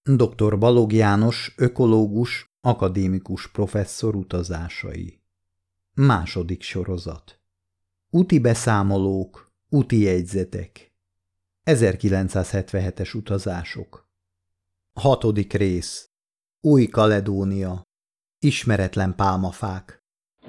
Dr. Balogh János, ökológus, akadémikus professzor utazásai. Második sorozat. Úti beszámolók, úti jegyzetek. 1977-es utazások. 6. rész. Új-Kaledónia. Ismeretlen pálmafák.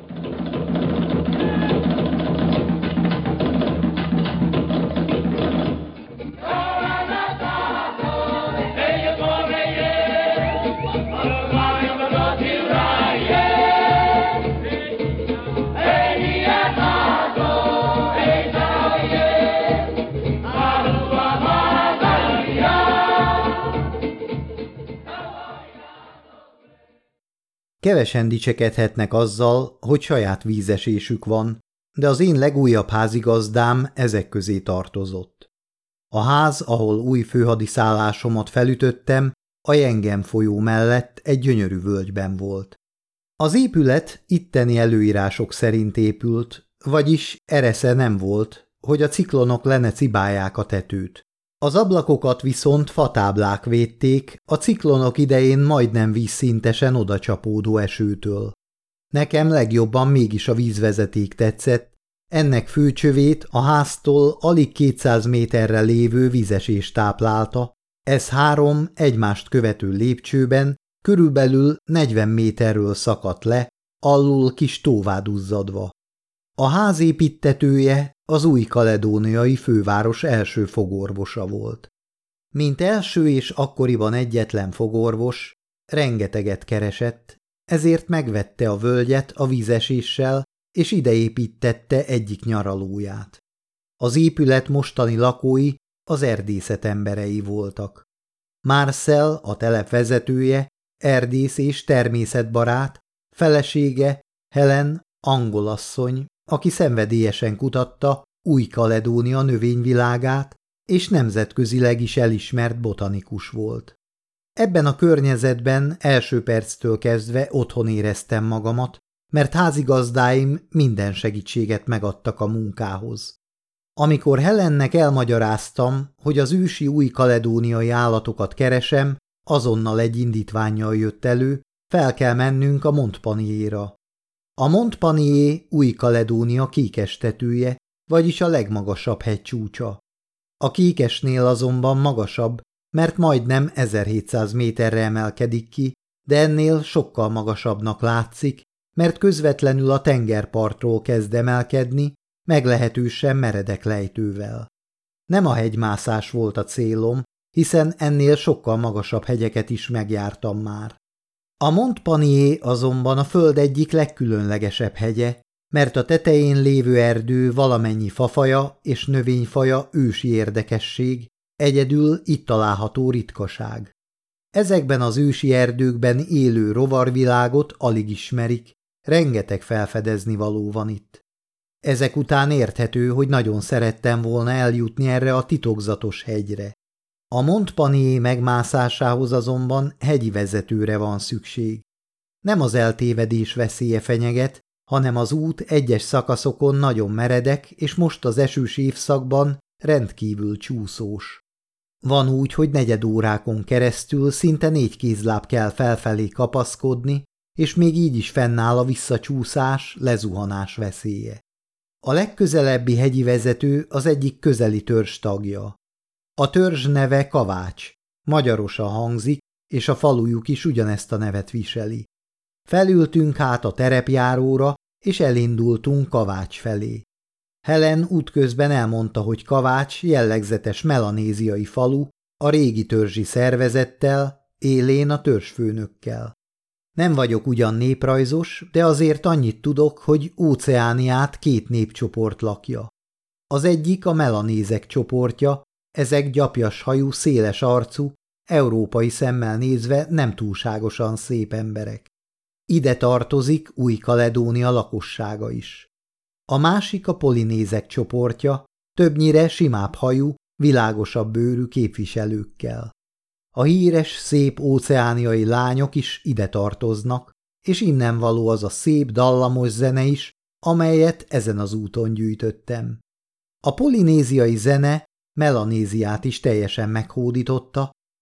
Kevesen dicsekedhetnek azzal, hogy saját vízesésük van, de az én legújabb házigazdám ezek közé tartozott. A ház, ahol új főhadiszállásomat felütöttem, a Jengem folyó mellett egy gyönyörű völgyben volt. Az épület itteni előírások szerint épült, vagyis eresze nem volt, hogy a ciklonok le ne cibálják a tetőt. Az ablakokat viszont fatáblák védték a ciklonok idején majdnem vízszintesen odacsapódó esőtől. Nekem legjobban mégis a vízvezeték tetszett, ennek főcsövét a háztól alig 200 méterre lévő vízesés táplálta, ez 3 egymást követő lépcsőben körülbelül 40 méterről szakadt le, alul kis tóvá duzzadva. A ház építtetője az új-kaledóniai főváros első fogorvosa volt. Mint első és akkoriban egyetlen fogorvos, rengeteget keresett, ezért megvette a völgyet a vízeséssel, és ide építtette egyik nyaralóját. Az épület mostani lakói az erdészet emberei voltak. Marcel, a telep vezetője, erdész és természetbarát, felesége, Helen, angolasszony, aki szenvedélyesen kutatta Új-Kaledónia növényvilágát, és nemzetközileg is elismert botanikus volt. Ebben a környezetben első perctől kezdve otthon éreztem magamat, mert házigazdáim minden segítséget megadtak a munkához. Amikor Helennek elmagyaráztam, hogy az ősi új-kaledóniai állatokat keresem, azonnal egy indítvánnyal jött elő, fel kell mennünk a Montpaniéra. A Montpanié Új-Kaledónia kékestetője, vagyis a legmagasabb hegycsúcsa. A kékesnél azonban magasabb, mert majdnem 1700 méterre emelkedik ki, de ennél sokkal magasabbnak látszik, mert közvetlenül a tengerpartról kezd emelkedni, meglehetősen meredek lejtővel. Nem a hegymászás volt a célom, hiszen ennél sokkal magasabb hegyeket is megjártam már. A Montpanié azonban a föld egyik legkülönlegesebb hegye, mert a tetején lévő erdő valamennyi fafaja és növényfaja ősi érdekesség, egyedül itt található ritkaság. Ezekben az ősi erdőkben élő rovarvilágot alig ismerik, rengeteg felfedezni való van itt. Ezek után érthető, hogy nagyon szerettem volna eljutni erre a titokzatos hegyre. A Montpanié megmászásához azonban hegyi vezetőre van szükség. Nem az eltévedés veszélye fenyeget, hanem az út egyes szakaszokon nagyon meredek, és most az esős évszakban rendkívül csúszós. Van úgy, hogy negyedórákon keresztül szinte 4 kézláb kell felfelé kapaszkodni, és még így is fennáll a visszacsúszás, lezuhanás veszélye. A legközelebbi hegyi vezető az egyik közeli törzs tagja. A törzs neve Kavács, magyarosan hangzik, és a falujuk is ugyanezt a nevet viseli. Felültünk hát a terepjáróra, és elindultunk Kavács felé. Helen útközben elmondta, hogy Kavács jellegzetes melanéziai falu, a régi törzsi szervezettel, élén a törzsfőnökkel. Nem vagyok ugyan néprajzos, de azért annyit tudok, hogy Óceániát 2 népcsoport lakja. Az egyik a melanézek csoportja, ezek gyapjas hajú, széles arcú, európai szemmel nézve nem túlságosan szép emberek. Ide tartozik Új-Kaledónia lakossága is. A másik a polinézek csoportja, többnyire simább hajú, világosabb bőrű képviselőkkel. A híres, szép óceániai lányok is ide tartoznak, és innen való az a szép, dallamos zene is, amelyet ezen az úton gyűjtöttem. A polinéziai zene Melanéziát is teljesen meghódította,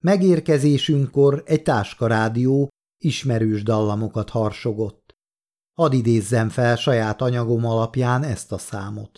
Megérkezésünkkor egy táskarádió ismerős dallamokat harsogott. Hadd idézzem fel saját anyagom alapján ezt a számot.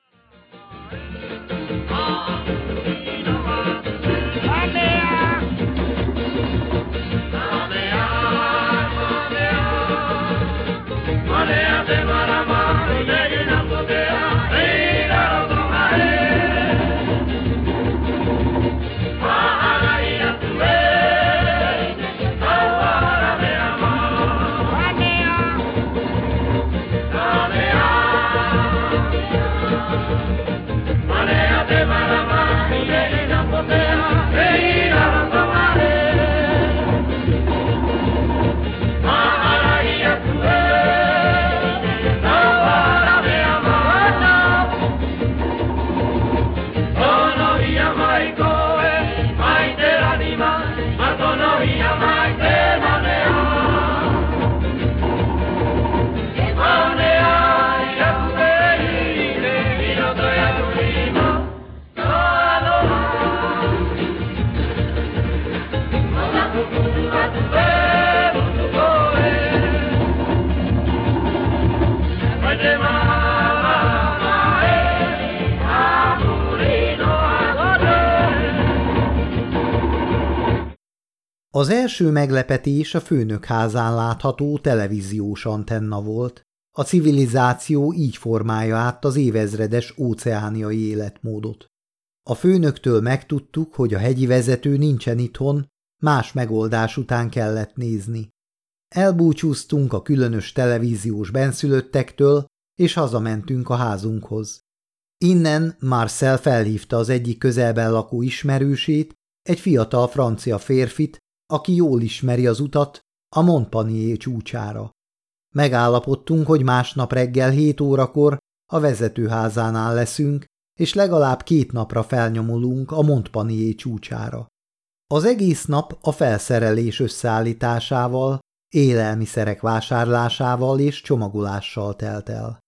Az első meglepetés a főnök házán látható televíziós antenna volt. A civilizáció így formálja át az évezredes óceániai életmódot. A főnöktől megtudtuk, hogy a hegyi vezető nincsen itthon, más megoldás után kellett nézni. Elbúcsúztunk a különös televíziós benszülöttektől, és hazamentünk a házunkhoz. Innen Marcel felhívta az egyik közelben lakó ismerősét, egy fiatal francia férfit, aki jól ismeri az utat a Montpanier csúcsára. Megállapodtunk, hogy másnap reggel 7 órakor a vezetőházánál leszünk, és legalább 2 napra felnyomulunk a Montpanier csúcsára. Az egész nap a felszerelés összeállításával, élelmiszerek vásárlásával és csomagolással telt el.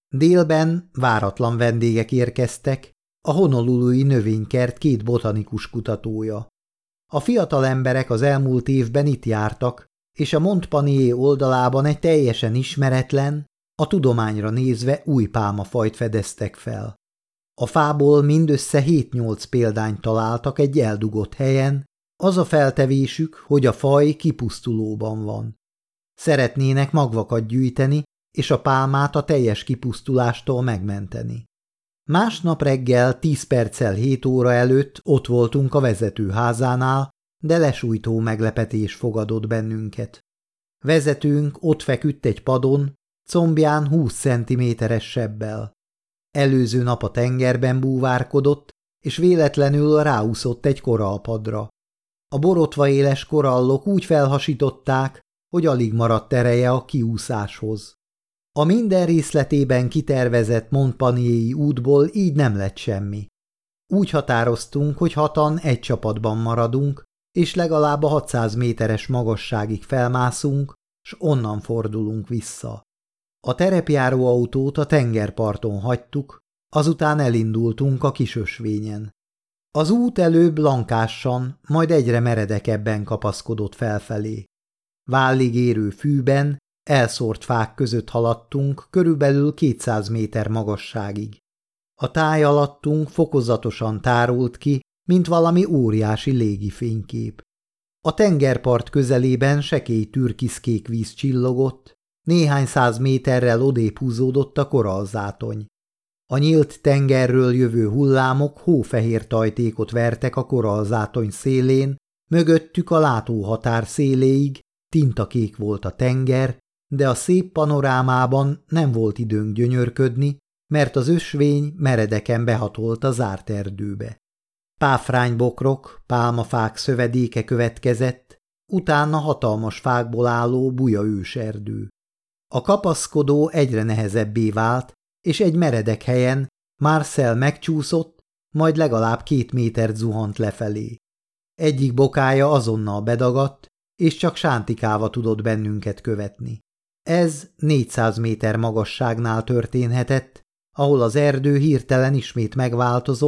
Délben váratlan vendégek érkeztek, a honolului növénykert 2 botanikus kutatója. A fiatal emberek az elmúlt évben itt jártak, és a Montpanier oldalában egy teljesen ismeretlen, a tudományra nézve új pálmafajt fedeztek fel. A fából mindössze 7-8 példányt találtak egy eldugott helyen, az a feltevésük, hogy a faj kipusztulóban van. Szeretnének magvakat gyűjteni, és a pálmát a teljes kipusztulástól megmenteni. Másnap reggel 10 perccel 7 óra előtt ott voltunk a vezetőházánál, de lesújtó meglepetés fogadott bennünket. Vezetőnk ott feküdt egy padon, combján 20 cm-es sebbel. Előző nap a tengerben búvárkodott, és véletlenül ráúszott egy korallpadra. A borotva éles korallok úgy felhasították, hogy alig maradt ereje a kiúszáshoz. A minden részletében kitervezett Montpanier-i útból így nem lett semmi. Úgy határoztunk, hogy 6-an egy csapatban maradunk, és legalább a 600 méteres magasságig felmászunk, s onnan fordulunk vissza. A terepjáró autót a tengerparton hagytuk, azután elindultunk a kis ösvényen. Az út előbb lankássan, majd egyre meredekebben kapaszkodott felfelé. Vállig érő fűben, elszórt fák között haladtunk körülbelül 200 méter magasságig. A táj alattunk fokozatosan tárult ki, mint valami óriási légifénykép. A tengerpart közelében sekély türkiszkék víz csillogott, néhány 100 méterrel odébb húzódott a korallzátony. A nyílt tengerről jövő hullámok hófehér tajtékot vertek a korallzátony szélén, mögöttük a látóhatár széléig tintakék volt a tenger, de a szép panorámában nem volt időnk gyönyörködni, mert az ösvény meredeken behatolt a zárt erdőbe. Páfránybokrok, pálmafák szövedéke következett, utána hatalmas fákból álló buja őserdő. A kapaszkodó egyre nehezebbé vált, és egy meredek helyen Marcel megcsúszott, majd legalább 2 métert zuhant lefelé. Egyik bokája azonnal bedagadt, és csak sántikálva tudott bennünket követni. Ez 400 méter magasságnál történhetett, ahol az erdő hirtelen ismét megváltozott,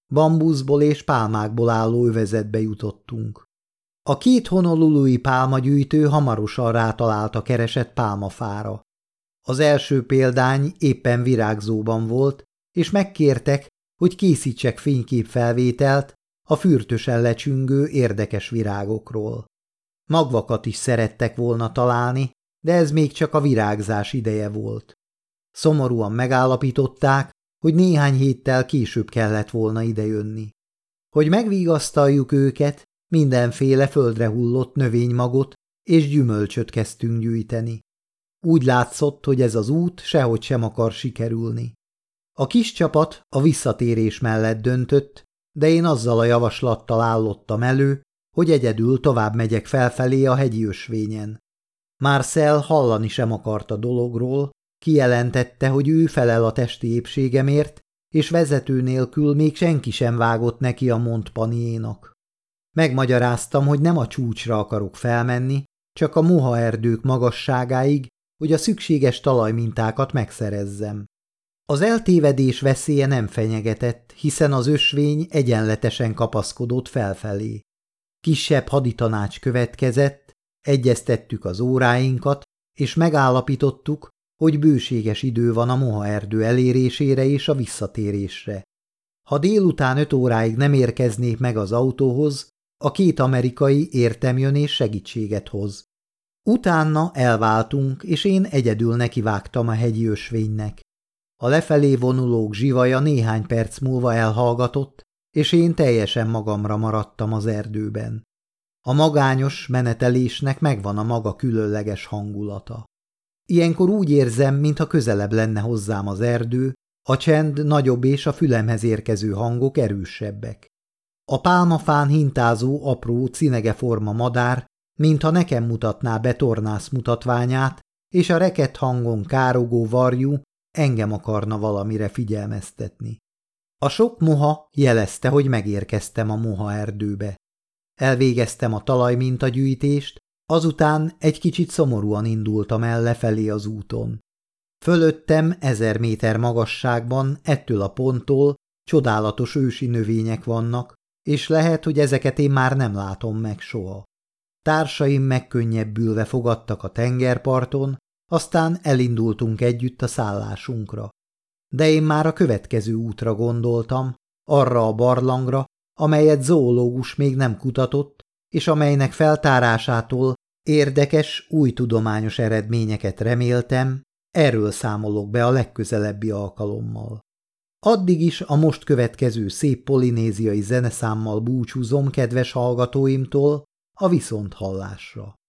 Bambuszból és pálmákból álló övezetbe jutottunk. A 2 honolului pálmagyűjtő hamarosan rátalált a keresett pálmafára. Az első példány éppen virágzóban volt, és megkértek, hogy készítsek fényképfelvételt a fürtösen lecsüngő érdekes virágokról. Magvakat is szerettek volna találni, de ez még csak a virágzás ideje volt. Szomorúan megállapították, hogy néhány héttel később kellett volna idejönni. Hogy megvigasztaljuk őket, mindenféle földre hullott növénymagot és gyümölcsöt kezdtünk gyűjteni. Úgy látszott, hogy ez az út sehogy sem akar sikerülni. A kis csapat a visszatérés mellett döntött, de én azzal a javaslattal állottam elő, hogy egyedül tovább megyek felfelé a hegyi ösvényen. Marcel hallani sem akart a dologról, kijelentette, hogy ő felel a testi épségemért, és vezető nélkül még senki sem vágott neki a Montpaniénak. Megmagyaráztam, hogy nem a csúcsra akarok felmenni, csak a mohaerdők magasságáig, hogy a szükséges talajmintákat megszerezzem. Az eltévedés veszélye nem fenyegetett, hiszen az ösvény egyenletesen kapaszkodott felfelé. Kisebb haditanács következett, egyeztettük az óráinkat, és megállapítottuk, hogy bőséges idő van a mohaerdő elérésére és a visszatérésre. Ha délután 5 óráig nem érkeznék meg az autóhoz, a 2 amerikai értem jön és segítséget hoz. Utána elváltunk, és én egyedül nekivágtam a hegyi ösvénynek. A lefelé vonulók zsivaja néhány perc múlva elhallgatott, és én teljesen magamra maradtam az erdőben. A magányos menetelésnek megvan a maga különleges hangulata. Ilyenkor úgy érzem, mintha közelebb lenne hozzám az erdő, a csend nagyobb és a fülemhez érkező hangok erősebbek. A pálmafán hintázó apró cinegeforma madár, mintha nekem mutatná be tornász mutatványát, és a rekett hangon károgó varjú engem akarna valamire figyelmeztetni. A sok moha jelezte, hogy megérkeztem a mohaerdőbe. Elvégeztem a talajmintagyűjtést, azután egy kicsit szomorúan indultam el lefelé az úton. Fölöttem 1000 méter magasságban ettől a ponttól csodálatos ősi növények vannak, és lehet, hogy ezeket én már nem látom meg soha. Társaim megkönnyebbülve fogadtak a tengerparton, aztán elindultunk együtt a szállásunkra. De én már a következő útra gondoltam, arra a barlangra, amelyet zoológus még nem kutatott, és amelynek feltárásától érdekes, új tudományos eredményeket reméltem, erről számolok be a legközelebbi alkalommal. Addig is a most következő szép polinéziai zeneszámmal búcsúzom kedves hallgatóimtól, a viszonthallásra.